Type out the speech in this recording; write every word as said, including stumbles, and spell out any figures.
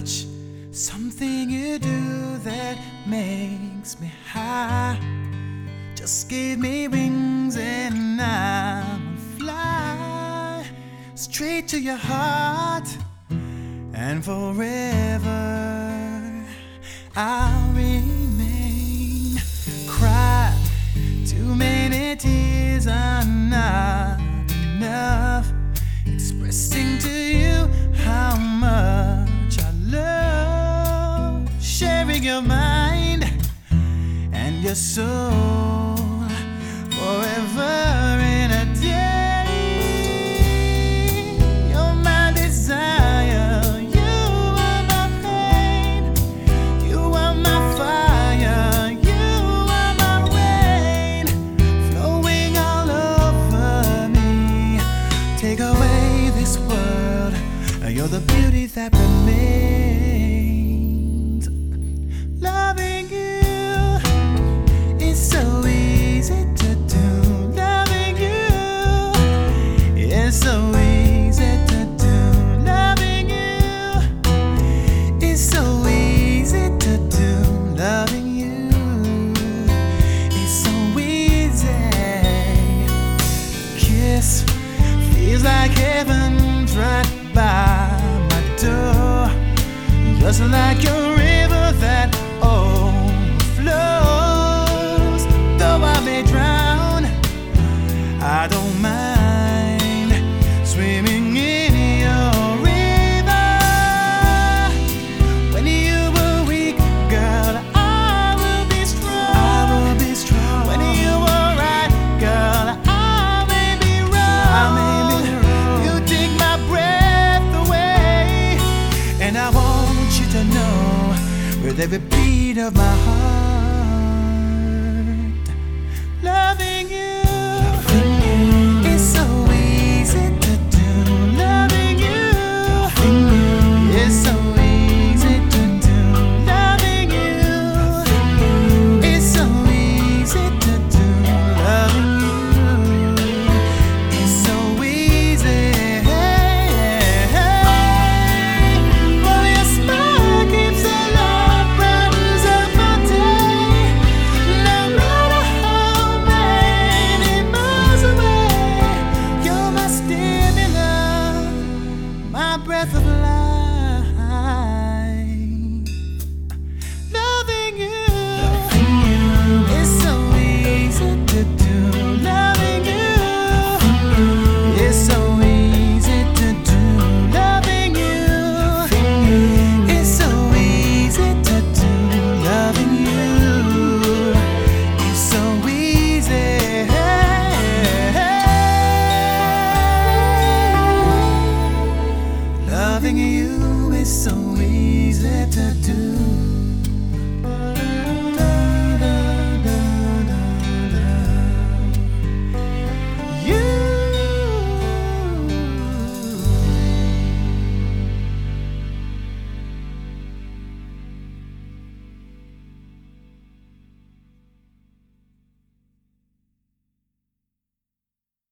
touch, something you do that makes me high. Just give me wings and I will fly straight to your heart, and forever I'll remain. Cry, too many tears are not enough, expressing to you how much I love. Sharing your mind and your soul forever in a day. You're my desire, you are my pain, you are my fire, you are my rain, flowing all over me. Take away this world, you're the beauty that remains. Loving you is so easy to do. Loving you is so easy to do. Loving you is so easy to do. Loving you is so easy. Kiss feels like heaven right by my door, just like a river that overflows. Though I may drown, I don't mind swimming in your river. When you were weak, girl, I will be strong. I will be strong. When you were right, girl, I may be wrong. I may be wrong. You take my breath away, and I want you to know, with every beat of my heart, loving you